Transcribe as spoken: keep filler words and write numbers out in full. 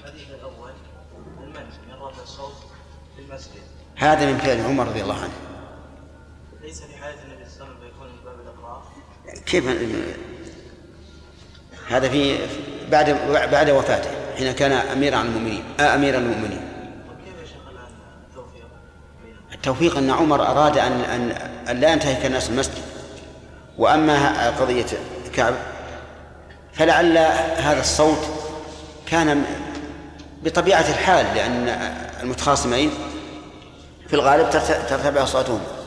الحديث الأول المنع من رفع الصوت في المسجد، هذا من فعل عمر رضي الله عنه، ليس في حياة النبي صلى الله عليه وسلم فيكون من باب الإقرار. كيف هذا؟ في بعد بعد وفاته حين كان أمير عن المؤمنين آه أمير المؤمنين. وكيف يا شيخ الآن التوفيق؟ التوفيق أن عمر أراد أن أن أن لا ينتهك الناس المسجد. وأما قضية كعب فلعل هذا الصوت كان بطبيعة الحال، لأن المتخاصمين في الغالب ترتفع أصواتهم.